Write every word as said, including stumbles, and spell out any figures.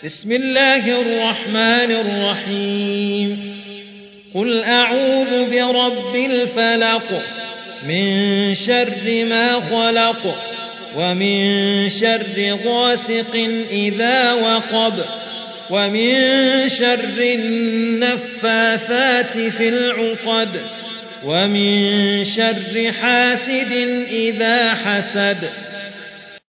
بسم الله الرحمن الرحيم قل أعوذ برب الفلق من شر ما خلق ومن شر غاسق إذا وقب ومن شر النفاثات في العقد ومن شر حاسد إذا حسد